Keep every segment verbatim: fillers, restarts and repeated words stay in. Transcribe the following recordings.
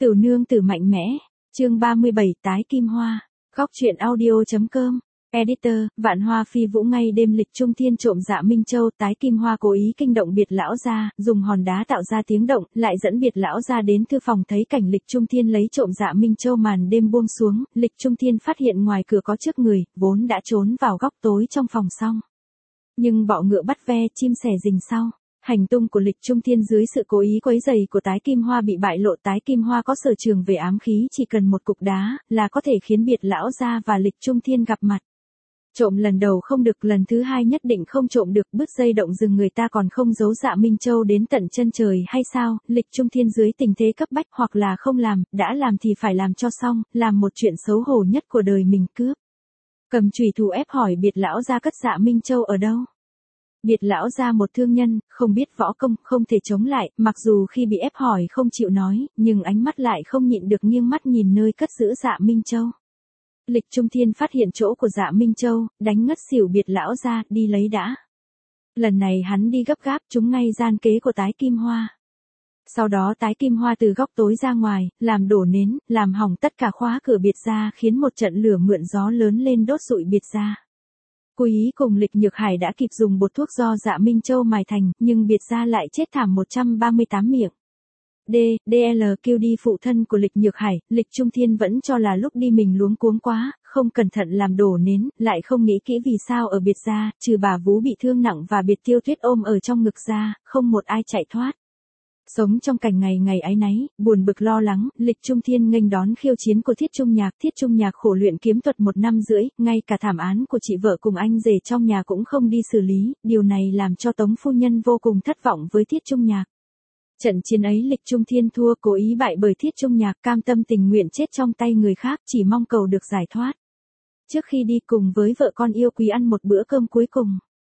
Tửu nương tử mạnh mẽ, chương ba mươi bảy tái kim hoa, góc truyện audio.com, editor, Vạn Hoa Phi Vũ ngay đêm lịch trung thiên trộm Dạ Minh Châu, tái kim hoa cố ý kinh động biệt lão gia, dùng hòn đá tạo ra tiếng động, lại dẫn biệt lão gia đến thư phòng thấy cảnh lịch trung thiên lấy trộm Dạ Minh Châu màn đêm buông xuống, lịch trung thiên phát hiện ngoài cửa có trước người, vốn đã trốn vào góc tối trong phòng xong. Nhưng bọ ngựa bắt ve, chim sẻ rình sau. Hành tung của lịch trung thiên dưới sự cố ý quấy rầy của tái kim hoa bị bại lộ. Tái kim hoa có sở trường về ám khí, chỉ cần một cục đá là có thể khiến biệt lão gia và lịch trung thiên gặp mặt. Trộm lần đầu không được, lần thứ hai nhất định không trộm được. Bứt dây động rừng người ta còn không giấu Dạ Minh Châu đến tận chân trời hay sao? Lịch trung thiên dưới tình thế cấp bách, hoặc là không làm, đã làm thì phải làm cho xong, làm một chuyện xấu hổ nhất của đời mình, cướp. Cầm chùy thủ ép hỏi biệt lão gia cất Dạ Minh Châu ở đâu. Biệt lão gia một thương nhân, không biết võ công, không thể chống lại, mặc dù khi bị ép hỏi không chịu nói, nhưng ánh mắt lại không nhịn được nghiêng mắt nhìn nơi cất giữ Dạ Minh Châu. Lịch trung thiên phát hiện chỗ của Dạ Minh Châu, đánh ngất xỉu biệt lão gia, đi lấy đã. Lần này hắn đi gấp gáp, trúng ngay gian kế của tái kim hoa. Sau đó tái kim hoa từ góc tối ra ngoài, làm đổ nến, làm hỏng tất cả khóa cửa biệt gia, khiến một trận lửa mượn gió lớn lên đốt rụi biệt gia. Quý cùng Lịch Nhược Hải đã kịp dùng bột thuốc do Dạ Minh Châu mài thành, nhưng biệt gia lại chết thảm một trăm ba mươi tám miệng. D, đê lờ kêu đi phụ thân của Lịch Nhược Hải, Lịch Trung Thiên vẫn cho là lúc đi mình luống cuống quá, không cẩn thận làm đổ nến, lại không nghĩ kỹ vì sao ở biệt gia, trừ bà Vú bị thương nặng và biệt Tiêu Tuyết ôm ở trong ngực ra, không một ai chạy thoát. Sống trong cảnh ngày ngày áy náy, buồn bực lo lắng, Lịch Trung Thiên nghênh đón khiêu chiến của Thiết Trung Nhạc. Thiết Trung Nhạc khổ luyện kiếm thuật một năm rưỡi, ngay cả thảm án của chị vợ cùng anh rể trong nhà cũng không đi xử lý, điều này làm cho Tống phu nhân vô cùng thất vọng với Thiết Trung Nhạc. Trận chiến ấy Lịch Trung Thiên thua, cố ý bại bởi Thiết Trung Nhạc, cam tâm tình nguyện chết trong tay người khác, chỉ mong cầu được giải thoát. Trước khi đi cùng với vợ con yêu quý ăn một bữa cơm cuối cùng.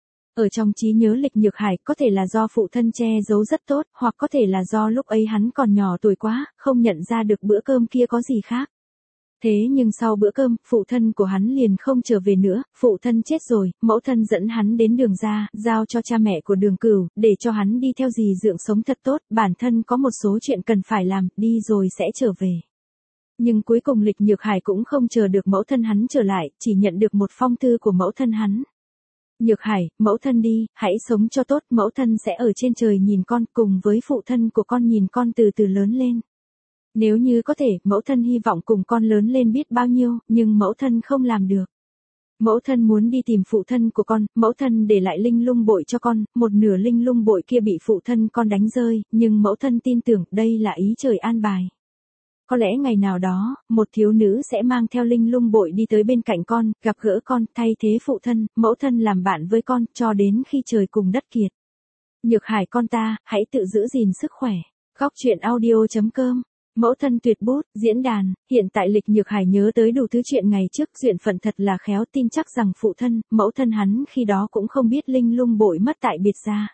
Ở trong trí nhớ Lịch Nhược Hải, có thể là do phụ thân che giấu rất tốt, hoặc có thể là do lúc ấy hắn còn nhỏ tuổi quá, không nhận ra được bữa cơm kia có gì khác. Thế nhưng sau bữa cơm, phụ thân của hắn liền không trở về nữa, phụ thân chết rồi, mẫu thân dẫn hắn đến Đường ra, giao cho cha mẹ của Đường Cửu, để cho hắn đi theo dì dượng sống thật tốt, bản thân có một số chuyện cần phải làm, đi rồi sẽ trở về. Nhưng cuối cùng Lịch Nhược Hải cũng không chờ được mẫu thân hắn trở lại, chỉ nhận được một phong thư của mẫu thân hắn. Nhược Hải, mẫu thân đi, hãy sống cho tốt, mẫu thân sẽ ở trên trời nhìn con, cùng với phụ thân của con nhìn con từ từ lớn lên. Nếu như có thể, mẫu thân hy vọng cùng con lớn lên biết bao nhiêu, nhưng mẫu thân không làm được. Mẫu thân muốn đi tìm phụ thân của con, mẫu thân để lại linh lung bội cho con, một nửa linh lung bội kia bị phụ thân con đánh rơi, nhưng mẫu thân tin tưởng đây là ý trời an bài. Có lẽ ngày nào đó, một thiếu nữ sẽ mang theo linh lung bội đi tới bên cạnh con, gặp gỡ con, thay thế phụ thân, mẫu thân làm bạn với con, cho đến khi trời cùng đất kiệt. Nhược Hải con ta, hãy tự giữ gìn sức khỏe. Góc truyện audio.com, mẫu thân tuyệt bút, diễn đàn. Hiện tại Lịch Nhược Hải nhớ tới đủ thứ chuyện ngày trước, duyên phận thật là khéo, tin chắc rằng phụ thân, mẫu thân hắn khi đó cũng không biết linh lung bội mất tại biệt gia.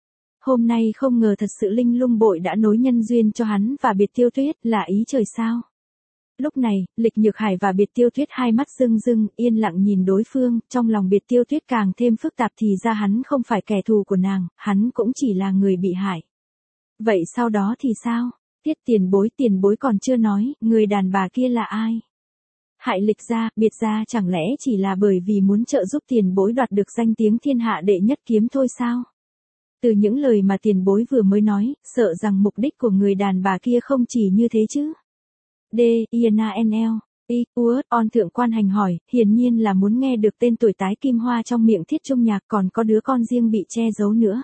Hôm nay không ngờ thật sự linh lung bội đã nối nhân duyên cho hắn và biệt Tiêu Tuyết, là ý trời sao. Lúc này, Lịch Nhược Hải và biệt Tiêu Tuyết hai mắt rưng rưng, yên lặng nhìn đối phương, trong lòng biệt Tiêu Tuyết càng thêm phức tạp, thì ra hắn không phải kẻ thù của nàng, hắn cũng chỉ là người bị hại. Vậy sau đó thì sao? Tiết tiền bối tiền bối còn chưa nói, người đàn bà kia là ai? Hại Lịch gia, biệt gia chẳng lẽ chỉ là bởi vì muốn trợ giúp tiền bối đoạt được danh tiếng thiên hạ đệ nhất kiếm thôi sao? Từ những lời mà tiền bối vừa mới nói, sợ rằng mục đích của người đàn bà kia không chỉ như thế chứ. D. Iana N L. I. Uất on thượng quan hành hỏi, hiển nhiên là muốn nghe được tên tuổi tái kim hoa trong miệng Thiết Trung Nhạc, còn có đứa con riêng bị che giấu nữa.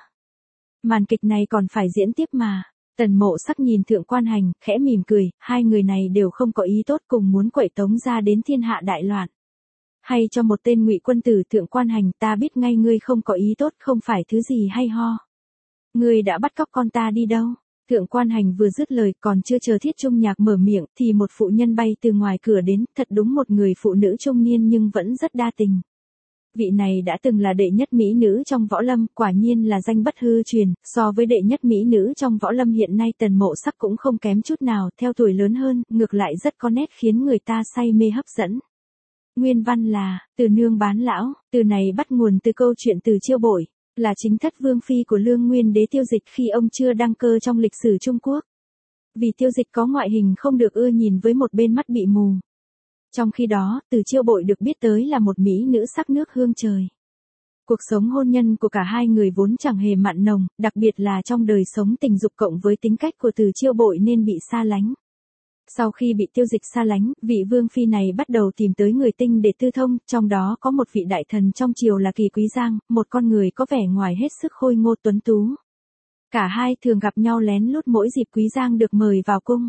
Màn kịch này còn phải diễn tiếp mà. Tần Mộ Sắc nhìn thượng quan hành, khẽ mỉm cười, hai người này đều không có ý tốt, cùng muốn quậy Tống ra đến thiên hạ đại loạn. Hay cho một tên ngụy quân tử. Thượng quan hành, ta biết ngay ngươi không có ý tốt, không phải thứ gì hay ho. Ngươi đã bắt cóc con ta đi đâu? Thượng quan hành vừa dứt lời, còn chưa chờ Thiết Trung Nhạc mở miệng, thì một phụ nhân bay từ ngoài cửa đến, thật đúng một người phụ nữ trung niên nhưng vẫn rất đa tình. Vị này đã từng là đệ nhất mỹ nữ trong võ lâm, quả nhiên là danh bất hư truyền, so với đệ nhất mỹ nữ trong võ lâm hiện nay Tần Mộ Sắc cũng không kém chút nào, theo tuổi lớn hơn, ngược lại rất có nét khiến người ta say mê hấp dẫn. Nguyên văn là, từ nương bán lão, từ này bắt nguồn từ câu chuyện Từ Chiêu Bội, là chính thất vương phi của Lương Nguyên Đế Tiêu Dịch khi ông chưa đăng cơ trong lịch sử Trung Quốc. Vì Tiêu Dịch có ngoại hình không được ưa nhìn với một bên mắt bị mù. Trong khi đó, Từ Chiêu Bội được biết tới là một mỹ nữ sắc nước hương trời. Cuộc sống hôn nhân của cả hai người vốn chẳng hề mặn nồng, đặc biệt là trong đời sống tình dục cộng với tính cách của Từ Chiêu Bội nên bị xa lánh. Sau khi bị Tiêu Dịch xa lánh, vị vương phi này bắt đầu tìm tới người tinh để tư thông, trong đó có một vị đại thần trong triều là Kỳ Quý Giang, một con người có vẻ ngoài hết sức khôi ngô tuấn tú. Cả hai thường gặp nhau lén lút mỗi dịp Quý Giang được mời vào cung.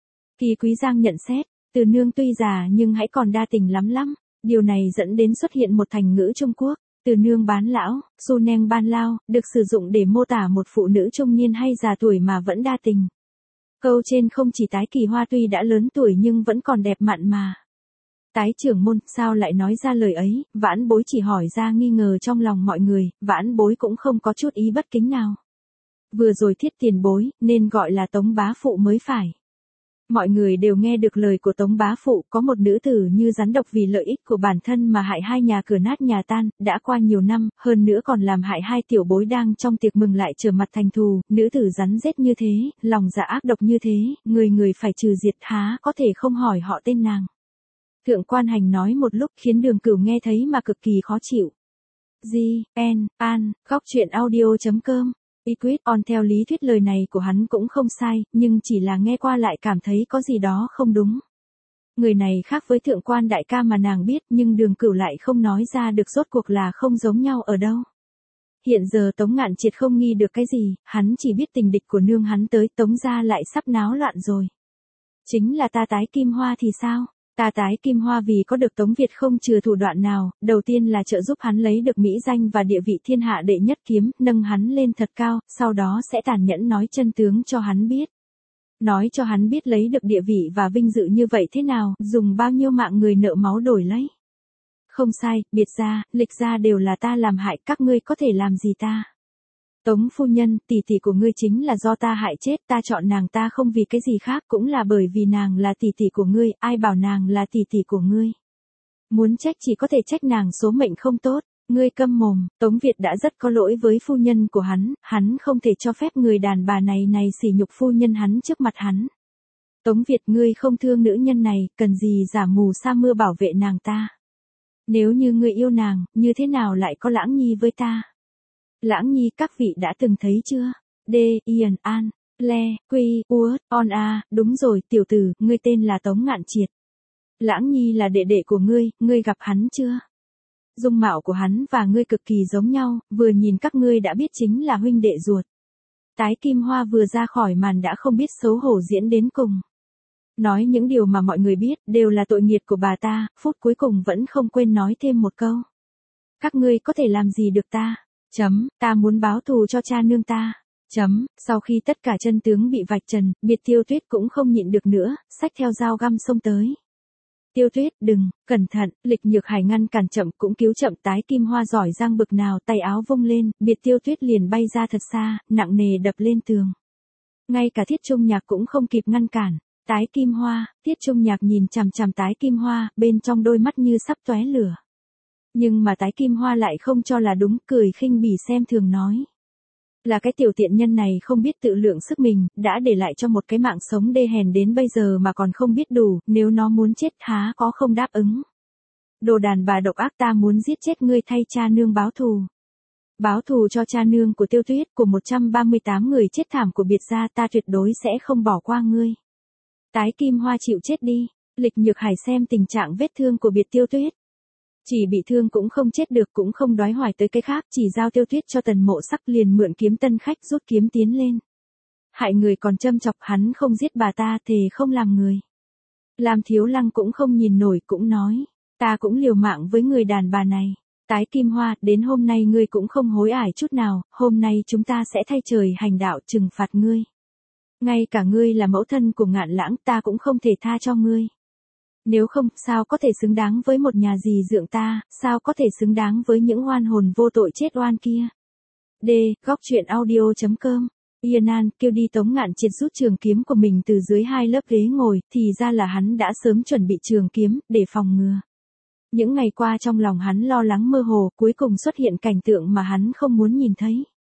Kỳ Quý Giang nhận xét, Từ nương tuy già nhưng hãy còn đa tình lắm lắm. Điều này dẫn đến xuất hiện một thành ngữ Trung Quốc, Từ nương bán lão, su neng ban lao, được sử dụng để mô tả một phụ nữ trung niên hay già tuổi mà vẫn đa tình. Câu trên không chỉ Tái Kỳ Hoa tuy đã lớn tuổi nhưng vẫn còn đẹp mặn mà. Tái trưởng môn, sao lại nói ra lời ấy, vãn bối chỉ hỏi ra nghi ngờ trong lòng mọi người, vãn bối cũng không có chút ý bất kính nào. Vừa rồi Thiết tiền bối, nên gọi là Tống bá phụ mới phải. Mọi người đều nghe được lời của Tống bá phụ, có một nữ tử như rắn độc vì lợi ích của bản thân mà hại hai nhà cửa nát nhà tan, đã qua nhiều năm, hơn nữa còn làm hại hai tiểu bối đang trong tiệc mừng lại trở mặt thành thù, nữ tử rắn rết như thế, lòng dạ ác độc như thế, người người phải trừ diệt, há có thể không hỏi họ tên nàng. Thượng quan Hành nói một lúc khiến Đường Cửu nghe thấy mà cực kỳ khó chịu. G, N, An, góc truyện audio chấm com. Equid on theo lý thuyết lời này của hắn cũng không sai, nhưng chỉ là nghe qua lại cảm thấy có gì đó không đúng. Người này khác với thượng quan đại ca mà nàng biết, nhưng Đường Cửu lại không nói ra được rốt cuộc là không giống nhau ở đâu. Hiện giờ Tống Ngạn Triệt không nghi được cái gì, hắn chỉ biết tình địch của nương hắn tới, Tống gia lại sắp náo loạn rồi. Chính là ta Tái Kim Hoa thì sao? Ta Tái Kim Hoa vì có được Tống Việt không chừa thủ đoạn nào, đầu tiên là trợ giúp hắn lấy được mỹ danh và địa vị thiên hạ đệ nhất kiếm, nâng hắn lên thật cao, sau đó sẽ tàn nhẫn nói chân tướng cho hắn biết. Nói cho hắn biết lấy được địa vị và vinh dự như vậy thế nào, dùng bao nhiêu mạng người nợ máu đổi lấy. Không sai, biệt gia, lịch gia đều là ta làm hại, các ngươi có thể làm gì ta? Tống phu nhân, tỷ tỷ của ngươi chính là do ta hại chết, ta chọn nàng ta không vì cái gì khác, cũng là bởi vì nàng là tỷ tỷ của ngươi, ai bảo nàng là tỷ tỷ của ngươi. Muốn trách chỉ có thể trách nàng số mệnh không tốt, ngươi câm mồm, Tống Việt đã rất có lỗi với phu nhân của hắn, hắn không thể cho phép người đàn bà này này sỉ nhục phu nhân hắn trước mặt hắn. Tống Việt, ngươi không thương nữ nhân này, cần gì giả mù sa mưa bảo vệ nàng ta. Nếu như ngươi yêu nàng, như thế nào lại có Lãng Nhi với ta? Lãng Nhi các vị đã từng thấy chưa? D, Ian, An, Le, Quy, Uất, On A, đúng rồi, tiểu tử, ngươi tên là Tống Ngạn Triệt. Lãng Nhi là đệ đệ của ngươi, ngươi gặp hắn chưa? Dung mạo của hắn và ngươi cực kỳ giống nhau, vừa nhìn các ngươi đã biết chính là huynh đệ ruột. Tái Kim Hoa vừa ra khỏi màn đã không biết xấu hổ diễn đến cùng. Nói những điều mà mọi người biết, đều là tội nghiệt của bà ta, phút cuối cùng vẫn không quên nói thêm một câu. Các ngươi có thể làm gì được ta? Chấm, ta muốn báo thù cho cha nương ta. Chấm, sau khi tất cả chân tướng bị vạch trần, Biệt Tiêu Tuyết cũng không nhịn được nữa, xách theo dao găm xông tới. Tiêu Tuyết, đừng, cẩn thận, Lịch Nhược Hải ngăn cản chậm cũng cứu chậm. Tái Kim Hoa giỏi giang bực nào, tay áo vung lên, Biệt Tiêu Tuyết liền bay ra thật xa, nặng nề đập lên tường. Ngay cả Thiết Trung Nhạc cũng không kịp ngăn cản. Tái Kim Hoa, Thiết Trung Nhạc nhìn chằm chằm Tái Kim Hoa, bên trong đôi mắt như sắp tóe lửa. Nhưng mà Tái Kim Hoa lại không cho là đúng, cười khinh bỉ xem thường nói. Là cái tiểu tiện nhân này không biết tự lượng sức mình, đã để lại cho một cái mạng sống đê hèn đến bây giờ mà còn không biết đủ, nếu nó muốn chết há có không đáp ứng. Đồ đàn bà độc ác, ta muốn giết chết ngươi thay cha nương báo thù. Báo thù cho cha nương của Tiêu Tuyết, của một trăm ba mươi tám người chết thảm của Biệt gia, ta tuyệt đối sẽ không bỏ qua ngươi. Tái Kim Hoa chịu chết đi. Lịch Nhược Hải xem tình trạng vết thương của Biệt Tiêu Tuyết. Chỉ bị thương cũng không chết được, cũng không đoái hoài tới cái khác, chỉ giao Tiêu Tuyết cho Tần Mộ Sắc, liền mượn kiếm tân khách rút kiếm tiến lên. Hại người còn châm chọc, hắn không giết bà ta thề không làm người. Làm Thiếu Lăng cũng không nhìn nổi, cũng nói, ta cũng liều mạng với người đàn bà này. Tái Kim Hoa, đến hôm nay ngươi cũng không hối ải chút nào, hôm nay chúng ta sẽ thay trời hành đạo trừng phạt ngươi. Ngay cả ngươi là mẫu thân của Ngạn Lãng, ta cũng không thể tha cho ngươi. Nếu không, sao có thể xứng đáng với một nhà dì dượng ta, sao có thể xứng đáng với những oan hồn vô tội chết oan kia. D, góc truyện audio chấm com. Yên An kêu đi Tống Ngạn Triệt rút trường kiếm của mình từ dưới hai lớp ghế ngồi, thì ra là hắn đã sớm chuẩn bị trường kiếm, để phòng ngừa. Những ngày qua trong lòng hắn lo lắng mơ hồ, cuối cùng xuất hiện cảnh tượng mà hắn không muốn nhìn thấy.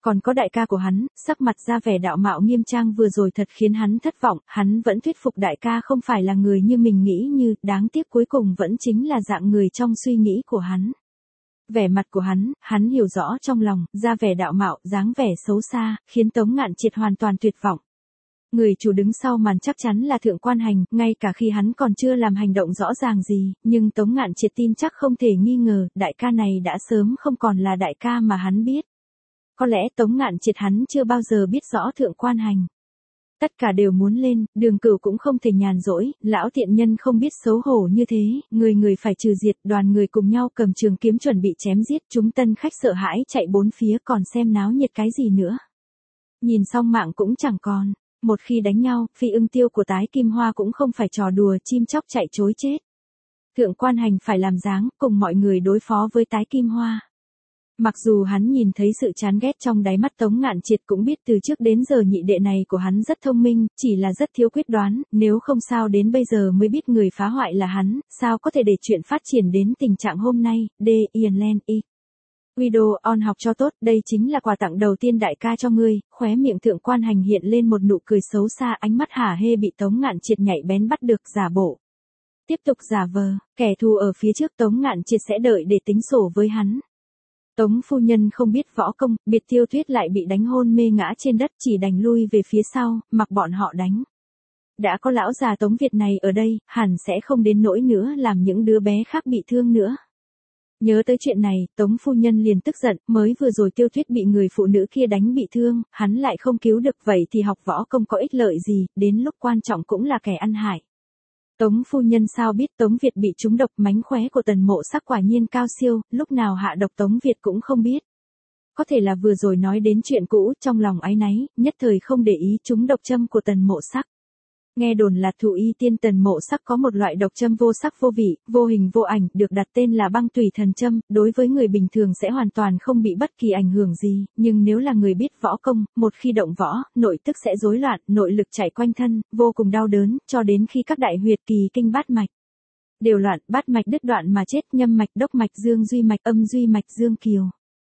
Còn có đại ca của hắn, sắc mặt ra vẻ đạo mạo nghiêm trang vừa rồi thật khiến hắn thất vọng, hắn vẫn thuyết phục đại ca không phải là người như mình nghĩ như, đáng tiếc cuối cùng vẫn chính là dạng người trong suy nghĩ của hắn. Vẻ mặt của hắn, hắn hiểu rõ trong lòng, ra vẻ đạo mạo, dáng vẻ xấu xa, khiến Tống Ngạn Triệt hoàn toàn tuyệt vọng. Người chủ đứng sau màn chắc chắn là Thượng Quan Hành, ngay cả khi hắn còn chưa làm hành động rõ ràng gì, nhưng Tống Ngạn Triệt tin chắc không thể nghi ngờ, đại ca này đã sớm không còn là đại ca mà hắn biết. Có lẽ Tống Ngạn Triệt hắn chưa bao giờ biết rõ Thượng Quan Hành. Tất cả đều muốn lên, Đường Cửu cũng không thể nhàn rỗi, lão thiện nhân không biết xấu hổ như thế, người người phải trừ diệt, đoàn người cùng nhau cầm trường kiếm chuẩn bị chém giết, chúng tân khách sợ hãi chạy bốn phía còn xem náo nhiệt cái gì nữa. Nhìn xong mạng cũng chẳng còn, một khi đánh nhau, phi ưng tiêu của Tái Kim Hoa cũng không phải trò đùa, chim chóc chạy chối chết. Thượng Quan Hành phải làm dáng, cùng mọi người đối phó với Tái Kim Hoa. Mặc dù hắn nhìn thấy sự chán ghét trong đáy mắt Tống Ngạn Triệt cũng biết từ trước đến giờ nhị đệ này của hắn rất thông minh, chỉ là rất thiếu quyết đoán, nếu không sao đến bây giờ mới biết người phá hoại là hắn, sao có thể để chuyện phát triển đến tình trạng hôm nay, D. Ian Len Y. Video on học cho tốt, đây chính là quà tặng đầu tiên đại ca cho ngươi, khóe miệng Thượng Quan Hành hiện lên một nụ cười xấu xa, ánh mắt hả hê bị Tống Ngạn Triệt nhạy bén bắt được, giả bộ. Tiếp tục giả vờ, kẻ thù ở phía trước Tống Ngạn Triệt sẽ đợi để tính sổ với hắn. Tống phu nhân không biết võ công, Biệt Tiêu Tuyết lại bị đánh hôn mê ngã trên đất, chỉ đành lui về phía sau, mặc bọn họ đánh. Đã có lão già Tống Việt này ở đây, hẳn sẽ không đến nỗi nữa làm những đứa bé khác bị thương nữa. Nhớ tới chuyện này, Tống phu nhân liền tức giận, mới vừa rồi Tiêu Tuyết bị người phụ nữ kia đánh bị thương, hắn lại không cứu được, vậy thì học võ công có ích lợi gì, đến lúc quan trọng cũng là kẻ ăn hại. Tống phu nhân sao biết Tống Việt bị trúng độc, mánh khóe của Tần Mộ Sắc quả nhiên cao siêu, lúc nào hạ độc Tống Việt cũng không biết. Có thể là vừa rồi nói đến chuyện cũ, trong lòng áy náy, nhất thời không để ý trúng độc châm của Tần Mộ Sắc. Nghe đồn là Thụ Y Tiên Tần Mộ Sắc có một loại độc châm vô sắc vô vị, vô hình vô ảnh, được đặt tên là Băng Tùy Thần Châm, đối với người bình thường sẽ hoàn toàn không bị bất kỳ ảnh hưởng gì, nhưng nếu là người biết võ công, một khi động võ, nội tức sẽ rối loạn, nội lực chảy quanh thân, vô cùng đau đớn, cho đến khi các đại huyệt kỳ kinh bát mạch đều loạn, bát mạch đứt đoạn mà chết, nhâm mạch, đốc mạch, dương duy mạch, âm duy mạch, dương kiều,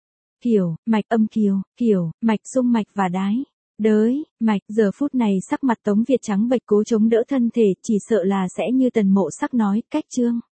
kiều, mạch, âm kiều, kiều, mạch, xung mạch và đái. Đới, mạch, giờ phút này sắc mặt Tống Việt trắng bệch cố chống đỡ thân thể, chỉ sợ là sẽ như Tần Mộ Sắc nói, cách trương.